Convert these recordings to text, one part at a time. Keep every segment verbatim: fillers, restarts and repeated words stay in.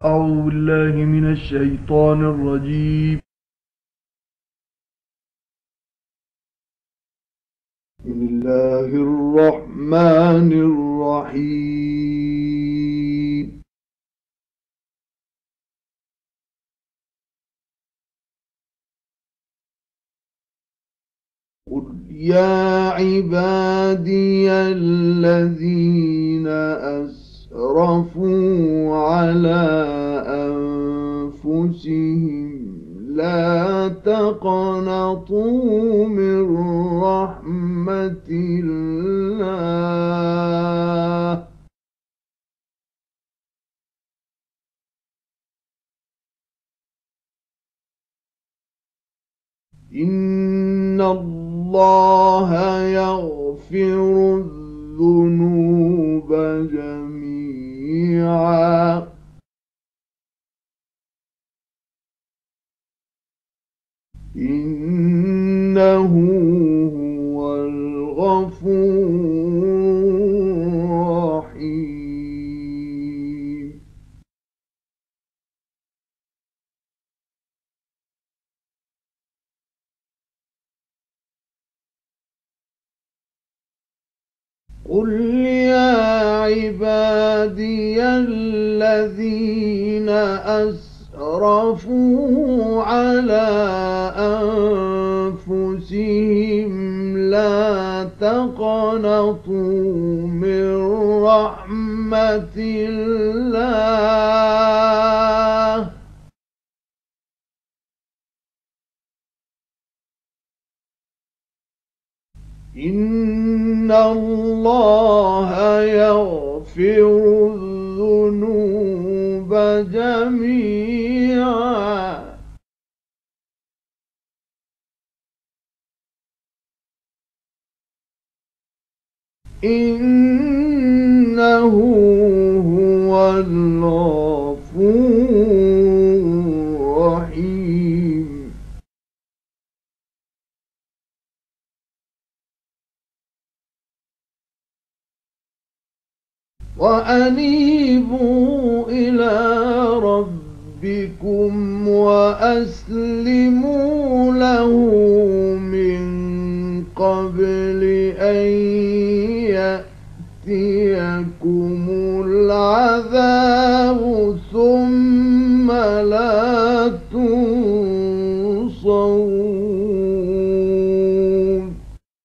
أعوذ بالله من الشيطان الرجيم. بسم الله الرحمن الرحيم. قل يا عبادي الذين أسرفوا على أنفسهم لا تقنطوا من رحمة الله إن الله يغفر الذنوب جميعا إنه هو الغفور الرحيم. قل يا عبادي الذين أسرفوا على أنفسهم لا تقنطوا من رحمة الله إن الله يغفر الذنوب جميعا إنه هو الغفور الرحيم. وأنيبوا إلى ربكم وأسلموا له من قبل أن يأتيكم العذاب ثم لا تنصرون.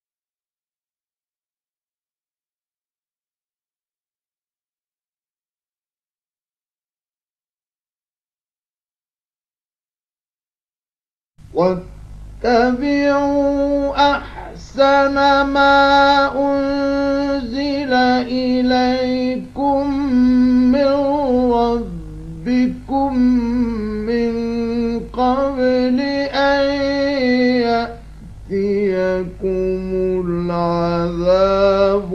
واتبعوا أحسن ما أنزل إليكم من ربكم من قبل أن يأتيكم العذاب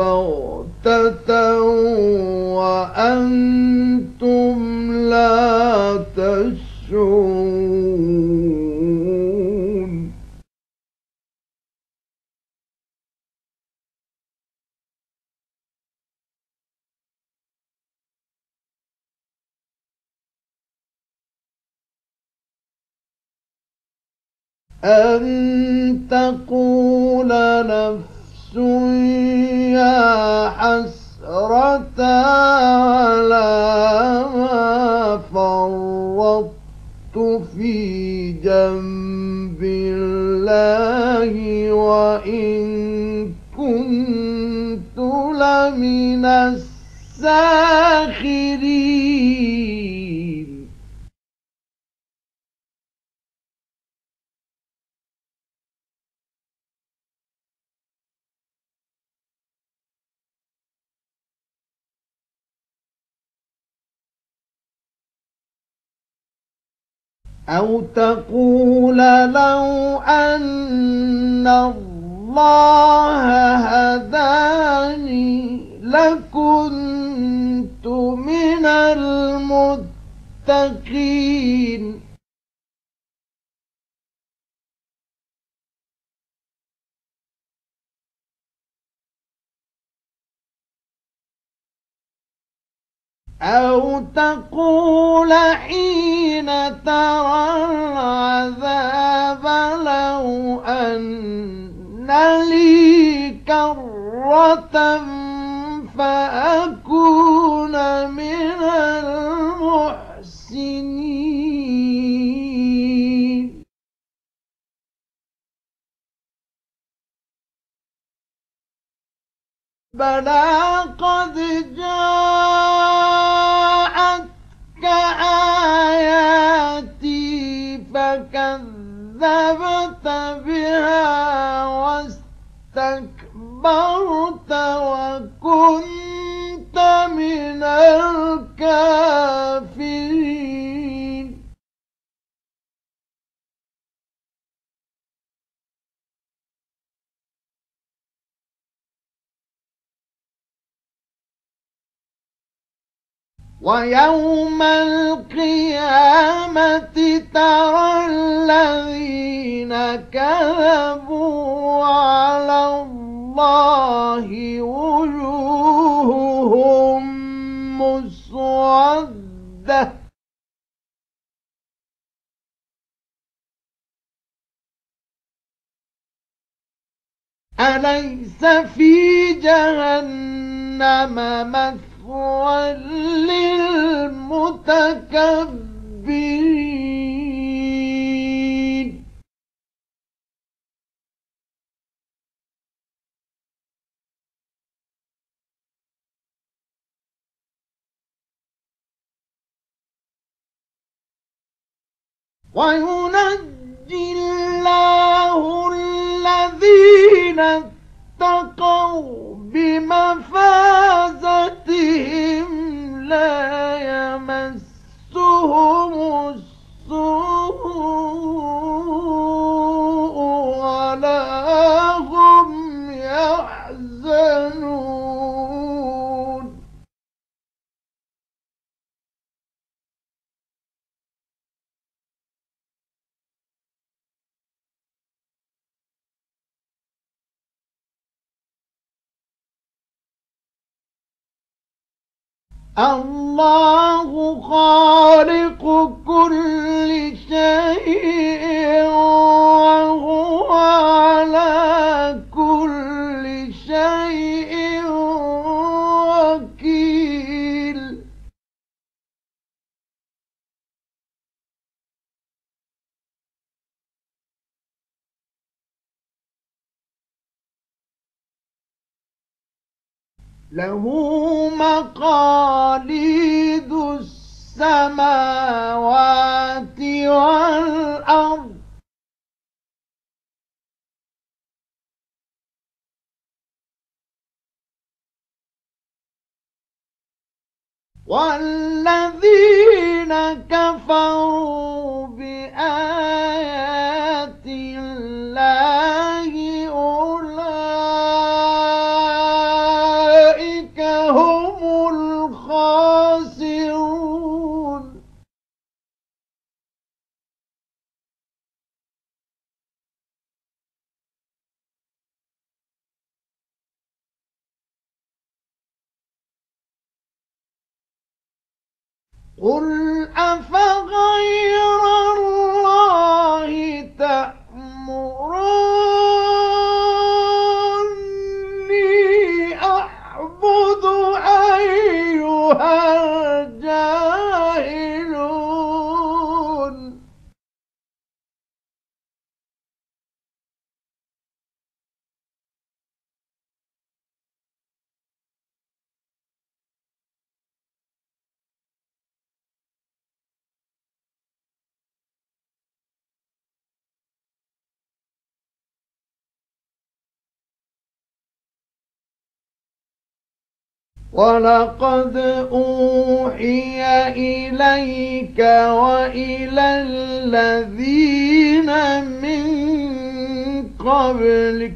بغتة وأنتم لا تشعرون. أن تقول نفس يا حسرة على ما فرطت في جنب الله وإن كنت لمن الساخرين. أو تقول لو أن الله هداني لكنت من المتقين. أو تقول حين ترى العذاب لو أن لي كرة فأكون من المحسنين. بلى قد جاءتك آياتي فكذبت بها واستكبرت وكنت من الكافرين. ويوم القيامة ترى الذين كذبوا على الله وجوههم مسودة أليس في جهنم مثوى للمتكبرين. وينجي الله الذين اتقوا بمفازتهم لا يمسهم السوء ولا هم يحزنون. الله خالق كل شيء وهو على كل شيء وكيل. له مقاليد السماوات والأرض والذين كفروا بآيات الله أولئك هم الخاسرون. قل أفغير الله تأمروني أعبد أيها الجاهلون. ولقد أوحي إليك وإلى الذين من قبلك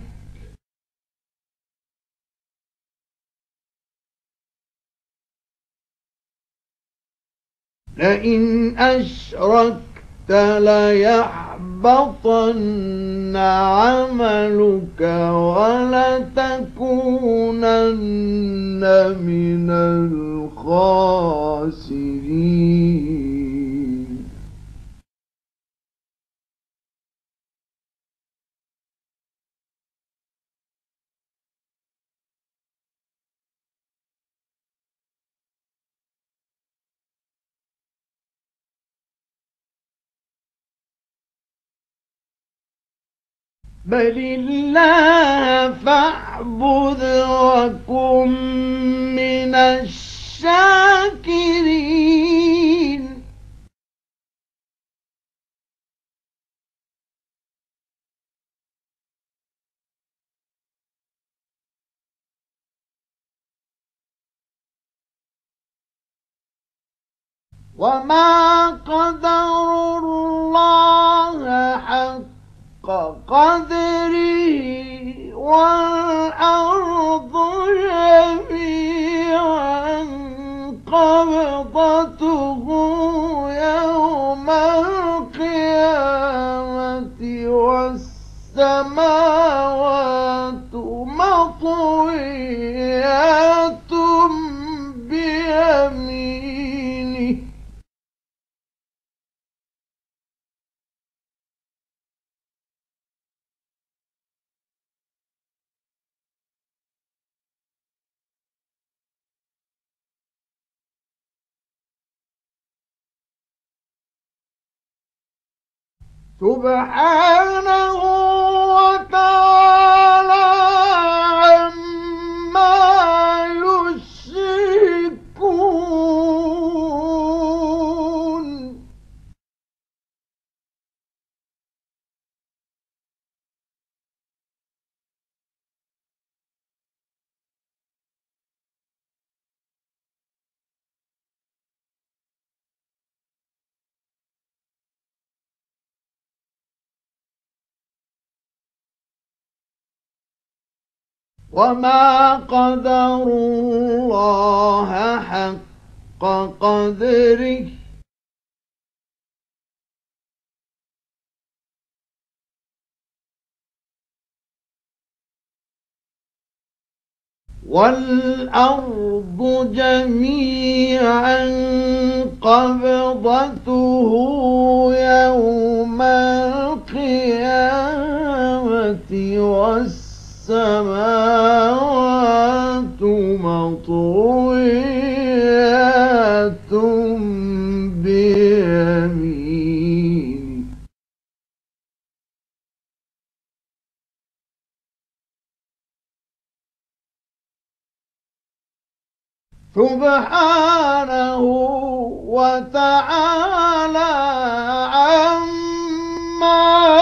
لئن أشركت ليحبطن ليحبطن عملك ولتكونن من الخاسرين. بل الله فاعبد وكن من الشاكرين. وما قدروا الله حق قدره والأرض جميعا قبضته يوم القيامة والسماوات مطويات بيمينه. سبحانه وتعالى عما يشركون. وما قدروا الله حق قدره والأرض جميعا قبضته يوم القيامة والسماوات مطويات بيمينه. سبحانه وتعالى عما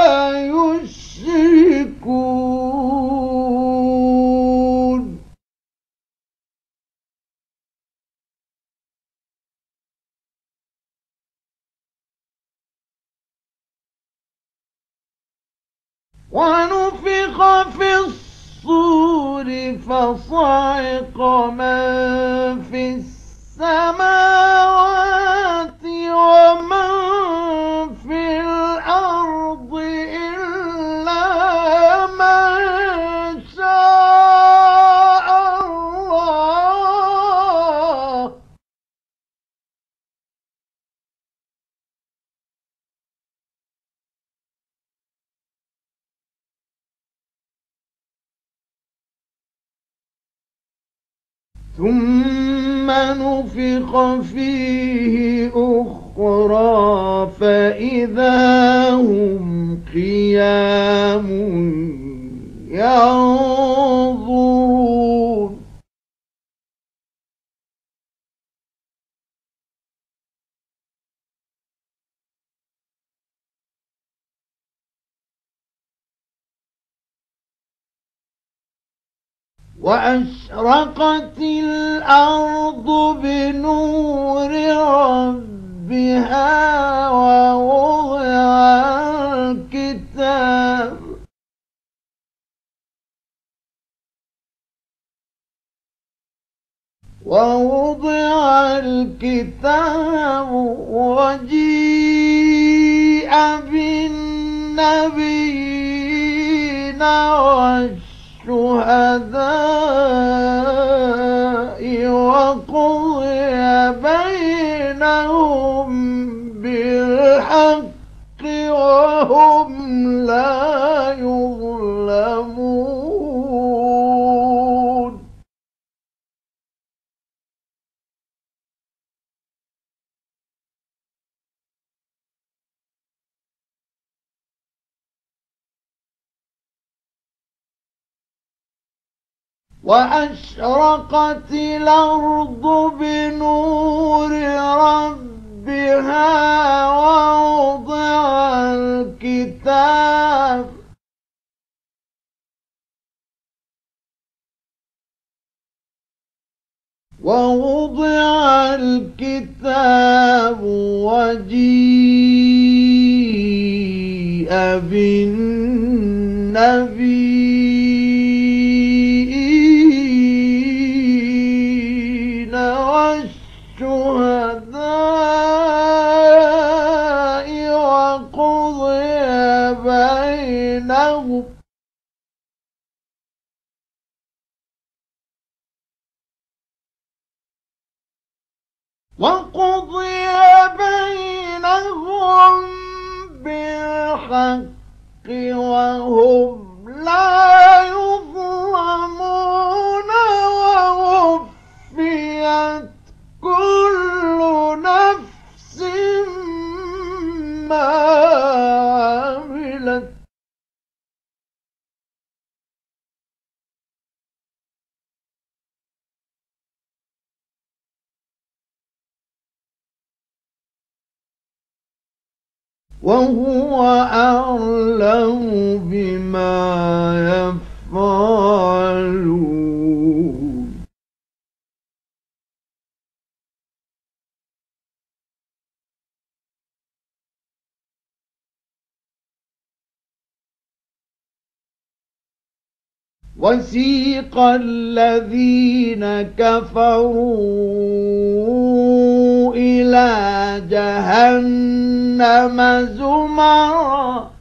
يشركون. ونفخ في الصور فصعق من في السماوات ومن في الأرض إلا من شاء الله. ثم نفخ فيه أخرى فإذا هم قيام ينظرون. وأشرقت الأرض بنور ربها ووضع الكتاب ووضع الكتاب وجيء بالناس والشهداء وقضي بينهم بالحق وهم لا يظلمون وأشرقت الأرض بنور ربها ووضع الكتاب ووضع الكتاب وجيء بالنبيين والشهداء وقضي بينهم وقضي بينهم بالحق وهم لا يظلمون ووفيت كل نفس ما عملت وهو أعلم بما يفعلون وسيق الذين كفروا إلى جهنم زمرا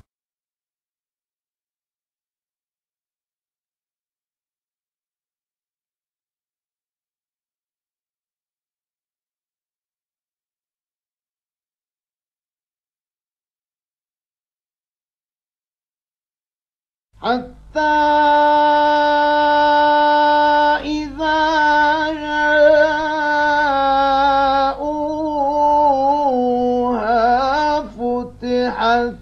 حتى إذا جاءوها فتحت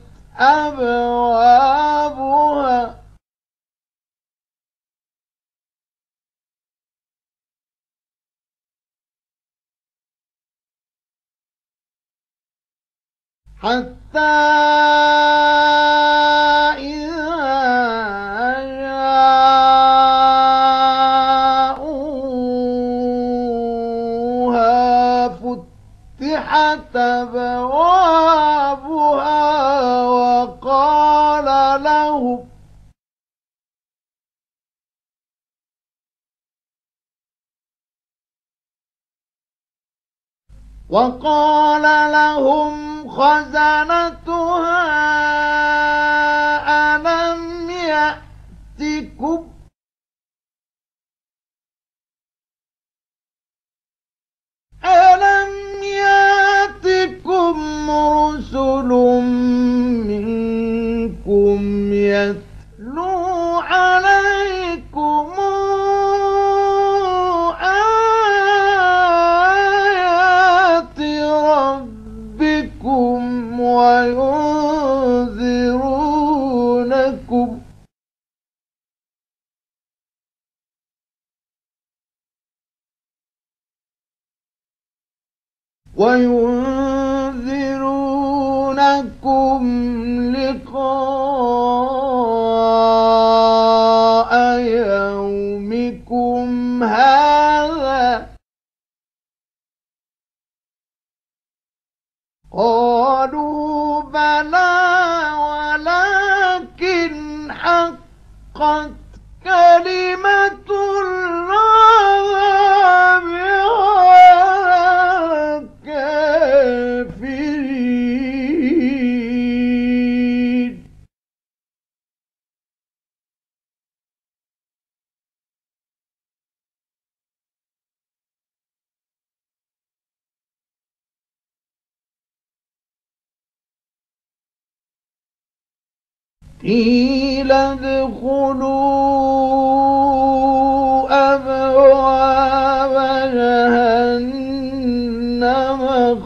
أبوابها حتى فتحت أبوابها وقال لهم وقال لهم خزنتها ألم يأتكم ألم يأتكم رسل منكم يتلو عليكم آيات ربكم وينذرونكم وينذرونكم لقاء يومكم هذا قالوا بلى ولكن حقت كلمة قيل ادخلوا أبواب جهنم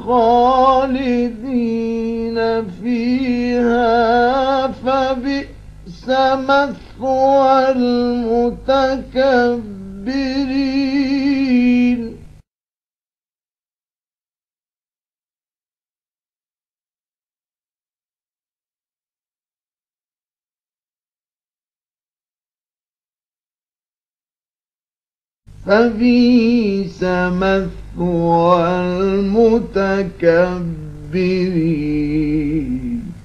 خالدين فيها فبئس مثوى المتكبرين. فبئس مثوى المتكبرين.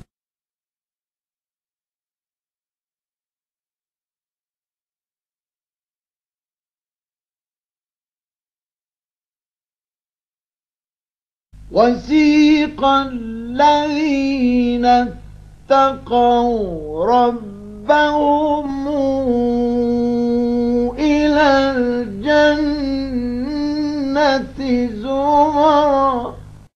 وسيق الذين اتقوا ربهم إلى الجنة زمرا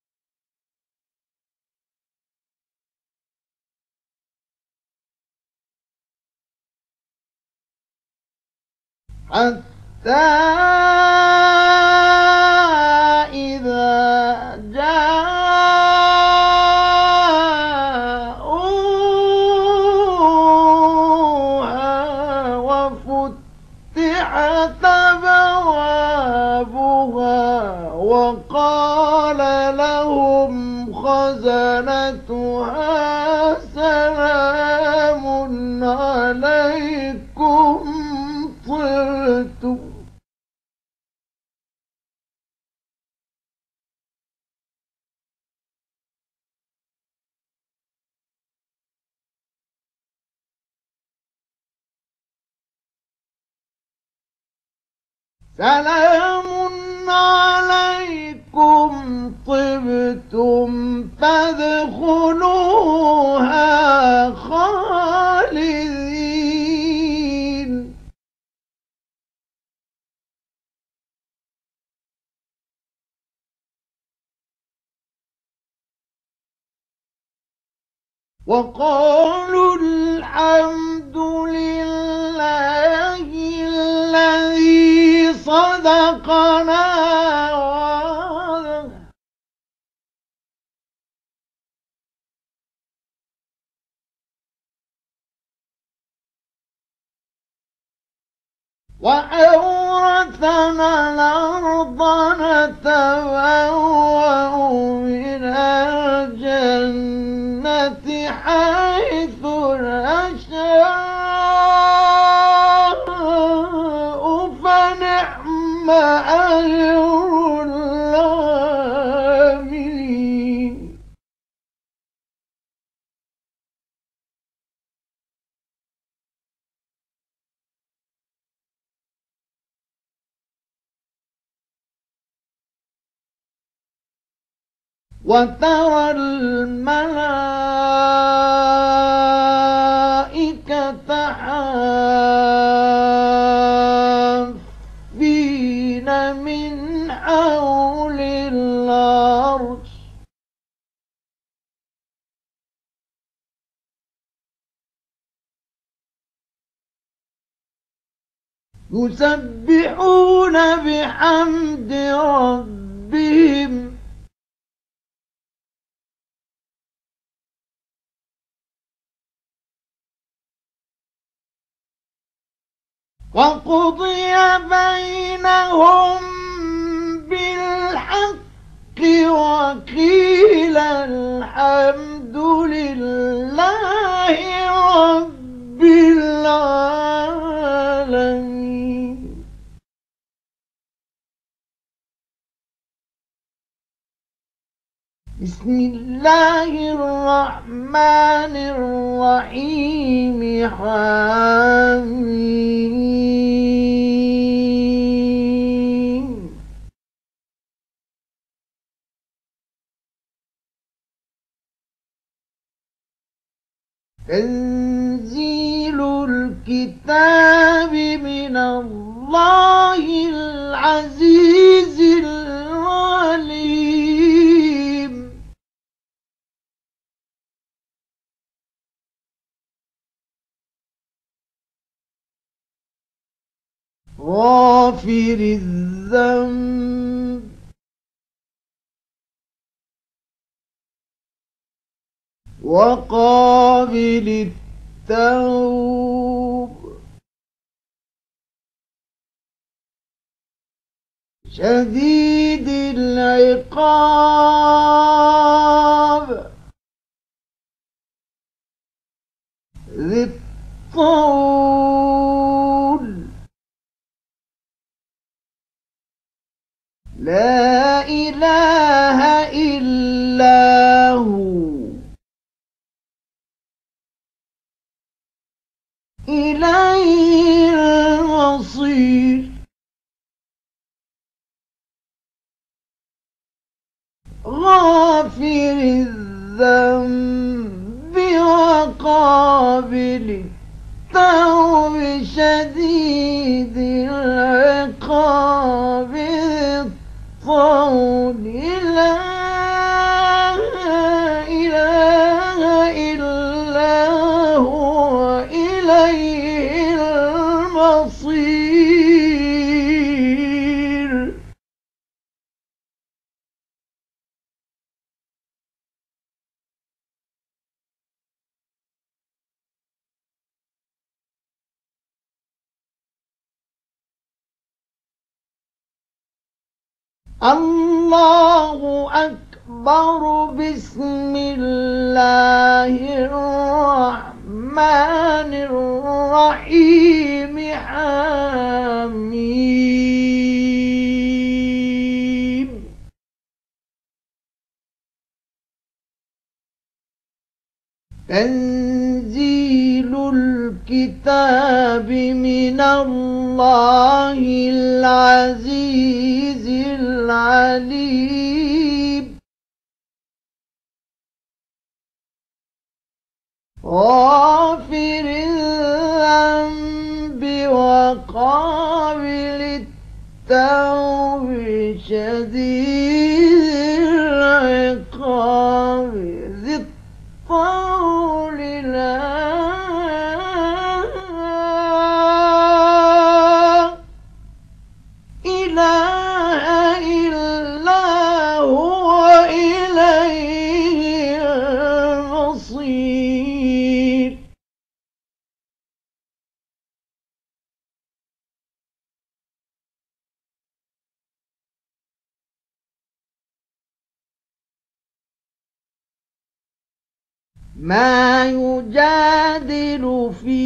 حتى إذا جاءوها وفتحت أبوابها وقال لهم خزنتها سلام عليكم طرتم سلام عليكم طبتم فادخلوها خالدين. وقالوا الحمد لله الذي صدقنا وعده وأورثنا الأرض نتبوأ من الجنة حيث نشاء فنعم أجر العاملين. وترى الملائكة حافين من حول العرش يسبحون بحمد ربهم وقضي بينهم بالحق وقيل الحمد لله رب العالمين. بسم الله الرحمن الرحيم. حميم. تنزيل الكتاب من الله العزيز العليم. غافر الذنب وقابل التوب شديد العقاب ذي الطول لا إله إلا هو إليه المصير غافر الذنب وقابل التوب شديد العقاب الطول لا إله إلا هو إليه المصير الله أكبر بسم الله الرحمن الرحيم حميم تنزيل الكتاب من الله العزيز العليم غافر الذنب وقابل التوب شديد العقاب ذي الطول لا إله إلا هو إليه المصير ما يجادل في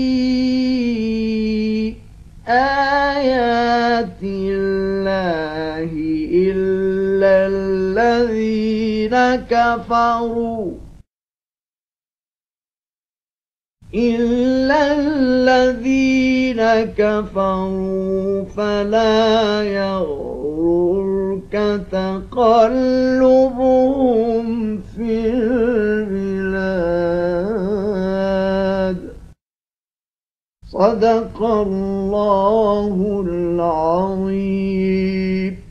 آيات الله إلا الذين كفروا إلا الذين كفروا فلا يغررك تقلبهم في البلاد صدق الله العظيم.